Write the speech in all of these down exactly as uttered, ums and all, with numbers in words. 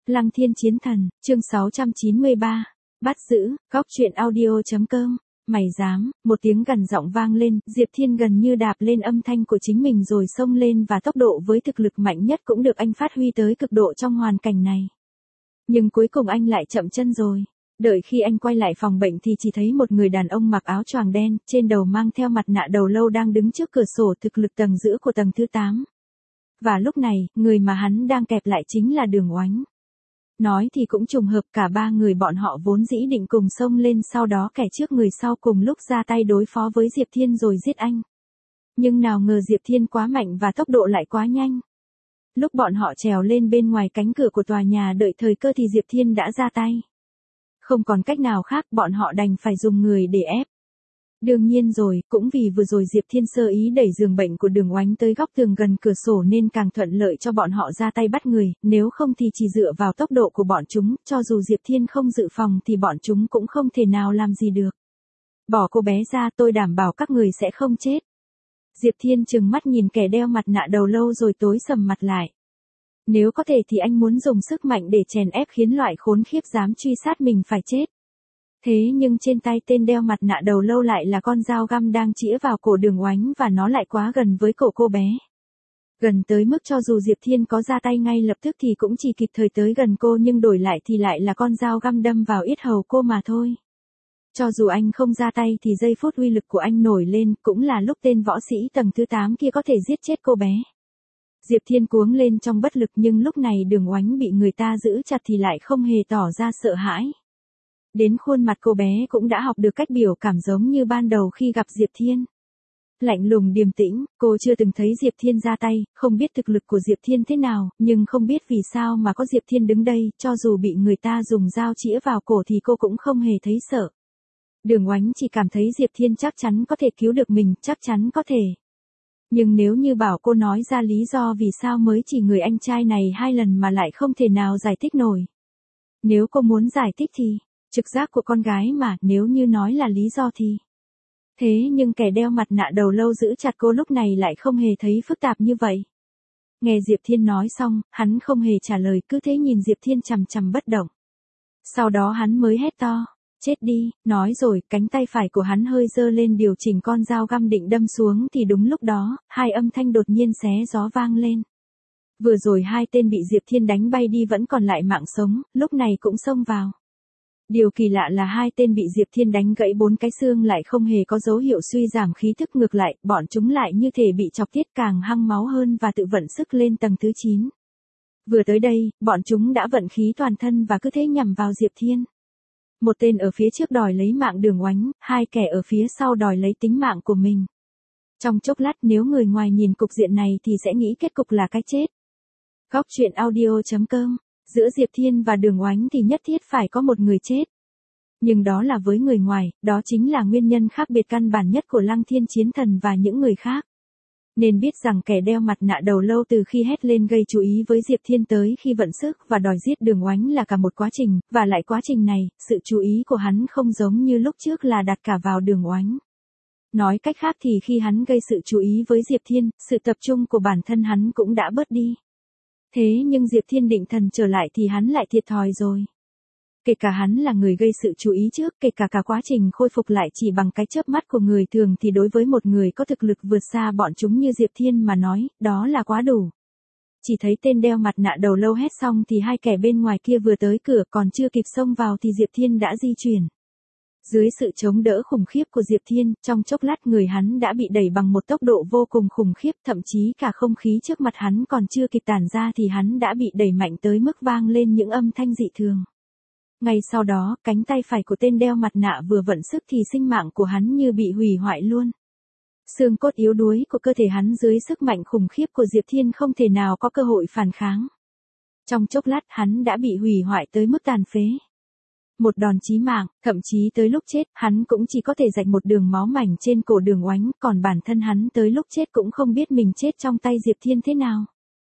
Lăng Thiên Chiến Thần, chương sáu trăm chín mươi ba. Bắt giữ, góc truyện audio.com. Mày dám, một tiếng gằn giọng vang lên, Diệp Thiên gần như đạp lên âm thanh của chính mình rồi xông lên và tốc độ với thực lực mạnh nhất cũng được anh phát huy tới cực độ trong hoàn cảnh này. Nhưng cuối cùng anh lại chậm chân rồi. Đợi khi anh quay lại phòng bệnh thì chỉ thấy một người đàn ông mặc áo choàng đen, trên đầu mang theo mặt nạ đầu lâu đang đứng trước cửa sổ thực lực tầng giữa của tầng thứ tám. Và lúc này, người mà hắn đang kẹp lại chính là Đường Oánh. Nói thì cũng trùng hợp, cả ba người bọn họ vốn dĩ định cùng xông lên, sau đó kẻ trước người sau cùng lúc ra tay đối phó với Diệp Thiên rồi giết anh. Nhưng nào ngờ Diệp Thiên quá mạnh và tốc độ lại quá nhanh. Lúc bọn họ trèo lên bên ngoài cánh cửa của tòa nhà đợi thời cơ thì Diệp Thiên đã ra tay. Không còn cách nào khác, bọn họ đành phải dùng người để ép. Đương nhiên rồi, cũng vì vừa rồi Diệp Thiên sơ ý đẩy giường bệnh của Đường Oánh tới góc tường gần cửa sổ nên càng thuận lợi cho bọn họ ra tay bắt người, nếu không thì chỉ dựa vào tốc độ của bọn chúng, cho dù Diệp Thiên không dự phòng thì bọn chúng cũng không thể nào làm gì được. Bỏ cô bé ra, tôi đảm bảo các người sẽ không chết. Diệp Thiên trừng mắt nhìn kẻ đeo mặt nạ đầu lâu rồi tối sầm mặt lại. Nếu có thể thì anh muốn dùng sức mạnh để chèn ép khiến loại khốn khiếp dám truy sát mình phải chết. Thế nhưng trên tay tên đeo mặt nạ đầu lâu lại là con dao găm đang chĩa vào cổ Đường Oánh và nó lại quá gần với cổ cô bé. Gần tới mức cho dù Diệp Thiên có ra tay ngay lập tức thì cũng chỉ kịp thời tới gần cô, nhưng đổi lại thì lại là con dao găm đâm vào yết hầu cô mà thôi. Cho dù anh không ra tay thì giây phút uy lực của anh nổi lên cũng là lúc tên võ sĩ tầng thứ tám kia có thể giết chết cô bé. Diệp Thiên cuống lên trong bất lực, nhưng lúc này Đường Oánh bị người ta giữ chặt thì lại không hề tỏ ra sợ hãi. Đến khuôn mặt cô bé cũng đã học được cách biểu cảm giống như ban đầu khi gặp Diệp Thiên. Lạnh lùng điềm tĩnh, cô chưa từng thấy Diệp Thiên ra tay, không biết thực lực của Diệp Thiên thế nào, nhưng không biết vì sao mà có Diệp Thiên đứng đây, cho dù bị người ta dùng dao chĩa vào cổ thì cô cũng không hề thấy sợ. Đường Oánh chỉ cảm thấy Diệp Thiên chắc chắn có thể cứu được mình, chắc chắn có thể. Nhưng nếu như bảo cô nói ra lý do vì sao mới chỉ người anh trai này hai lần mà lại không thể nào giải thích nổi. Nếu cô muốn giải thích thì, trực giác của con gái mà, nếu như nói là lý do thì. Thế nhưng kẻ đeo mặt nạ đầu lâu giữ chặt cô lúc này lại không hề thấy phức tạp như vậy. Nghe Diệp Thiên nói xong, hắn không hề trả lời, cứ thế nhìn Diệp Thiên chằm chằm bất động. Sau đó hắn mới hét to, chết đi, nói rồi, cánh tay phải của hắn hơi giơ lên điều chỉnh con dao găm định đâm xuống thì đúng lúc đó, hai âm thanh đột nhiên xé gió vang lên. Vừa rồi hai tên bị Diệp Thiên đánh bay đi vẫn còn lại mạng sống, lúc này cũng xông vào. Điều kỳ lạ là hai tên bị Diệp Thiên đánh gãy bốn cái xương lại không hề có dấu hiệu suy giảm khí thức, ngược lại, bọn chúng lại như thể bị chọc tiết càng hăng máu hơn và tự vận sức lên tầng thứ chín. Vừa tới đây, bọn chúng đã vận khí toàn thân và cứ thế nhằm vào Diệp Thiên. Một tên ở phía trước đòi lấy mạng Đường Oánh, hai kẻ ở phía sau đòi lấy tính mạng của mình. Trong chốc lát nếu người ngoài nhìn cục diện này thì sẽ nghĩ kết cục là cái chết. Góc truyện audio.com. Giữa Diệp Thiên và Đường Oánh thì nhất thiết phải có một người chết. Nhưng đó là với người ngoài, đó chính là nguyên nhân khác biệt căn bản nhất của Lăng Thiên Chiến Thần và những người khác. Nên biết rằng kẻ đeo mặt nạ đầu lâu từ khi hét lên gây chú ý với Diệp Thiên tới khi vận sức và đòi giết Đường Oánh là cả một quá trình, và lại quá trình này, sự chú ý của hắn không giống như lúc trước là đặt cả vào Đường Oánh. Nói cách khác thì khi hắn gây sự chú ý với Diệp Thiên, sự tập trung của bản thân hắn cũng đã bớt đi. Thế nhưng Diệp Thiên định thần trở lại thì hắn lại thiệt thòi rồi. Kể cả hắn là người gây sự chú ý trước, kể cả cả quá trình khôi phục lại chỉ bằng cái chớp mắt của người thường thì đối với một người có thực lực vượt xa bọn chúng như Diệp Thiên mà nói, đó là quá đủ. Chỉ thấy tên đeo mặt nạ đầu lâu hét xong thì hai kẻ bên ngoài kia vừa tới cửa, còn chưa kịp xông vào thì Diệp Thiên đã di chuyển. Dưới sự chống đỡ khủng khiếp của Diệp Thiên, trong chốc lát người hắn đã bị đẩy bằng một tốc độ vô cùng khủng khiếp, thậm chí cả không khí trước mặt hắn còn chưa kịp tản ra thì hắn đã bị đẩy mạnh tới mức vang lên những âm thanh dị thường. Ngay sau đó, cánh tay phải của tên đeo mặt nạ vừa vận sức thì sinh mạng của hắn như bị hủy hoại luôn. Xương cốt yếu đuối của cơ thể hắn dưới sức mạnh khủng khiếp của Diệp Thiên không thể nào có cơ hội phản kháng. Trong chốc lát hắn đã bị hủy hoại tới mức tàn phế. Một đòn chí mạng, thậm chí tới lúc chết, hắn cũng chỉ có thể rạch một đường máu mảnh trên cổ Đường Oánh, còn bản thân hắn tới lúc chết cũng không biết mình chết trong tay Diệp Thiên thế nào.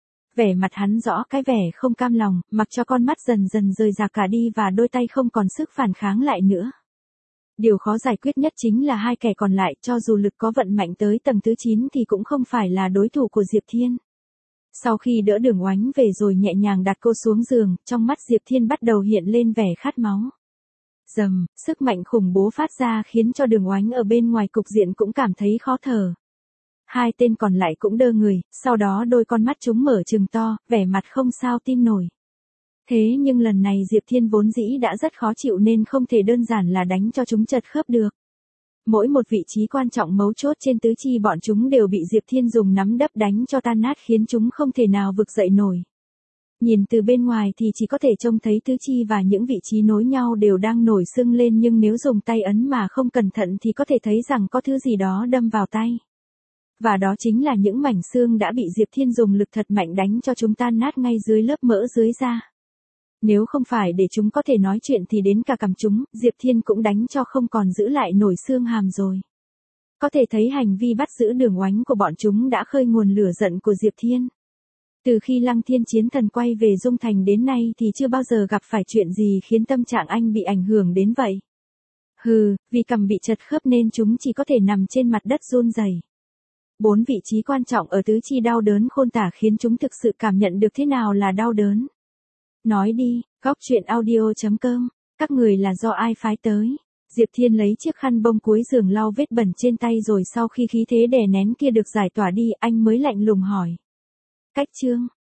Vẻ mặt hắn rõ cái vẻ không cam lòng, mặc cho con mắt dần dần rời rạc cả đi và đôi tay không còn sức phản kháng lại nữa. Điều khó giải quyết nhất chính là hai kẻ còn lại, cho dù lực có vận mạnh tới tầng thứ chín thì cũng không phải là đối thủ của Diệp Thiên. Sau khi đỡ Đường Oánh về rồi nhẹ nhàng đặt cô xuống giường, trong mắt Diệp Thiên bắt đầu hiện lên vẻ khát máu. Rầm, sức mạnh khủng bố phát ra khiến cho Đường Oánh ở bên ngoài cục diện cũng cảm thấy khó thở. Hai tên còn lại cũng đơ người, sau đó đôi con mắt chúng mở trừng to, vẻ mặt không sao tin nổi. Thế nhưng lần này Diệp Thiên vốn dĩ đã rất khó chịu nên không thể đơn giản là đánh cho chúng chật khớp được. Mỗi một vị trí quan trọng mấu chốt trên tứ chi bọn chúng đều bị Diệp Thiên dùng nắm đấm đánh cho tan nát khiến chúng không thể nào vực dậy nổi. Nhìn từ bên ngoài thì chỉ có thể trông thấy tứ chi và những vị trí nối nhau đều đang nổi sưng lên, nhưng nếu dùng tay ấn mà không cẩn thận thì có thể thấy rằng có thứ gì đó đâm vào tay. Và đó chính là những mảnh xương đã bị Diệp Thiên dùng lực thật mạnh đánh cho chúng tan nát ngay dưới lớp mỡ dưới da. Nếu không phải để chúng có thể nói chuyện thì đến cả cằm chúng, Diệp Thiên cũng đánh cho không còn giữ lại nổi xương hàm rồi. Có thể thấy hành vi bắt giữ Đường Oánh của bọn chúng đã khơi nguồn lửa giận của Diệp Thiên. Từ khi Lăng Thiên Chiến Thần quay về Dung Thành đến nay thì chưa bao giờ gặp phải chuyện gì khiến tâm trạng anh bị ảnh hưởng đến vậy. Hừ, vì cằm bị chật khớp nên chúng chỉ có thể nằm trên mặt đất run rẩy. Bốn vị trí quan trọng ở tứ chi đau đớn khôn tả khiến chúng thực sự cảm nhận được thế nào là đau đớn. Nói đi, góc truyện audio chấm com, các người là do ai phái tới? Diệp Thiên lấy chiếc khăn bông cuối giường lau vết bẩn trên tay rồi sau khi khí thế đè nén kia được giải tỏa đi, anh mới lạnh lùng hỏi. Cách Trương,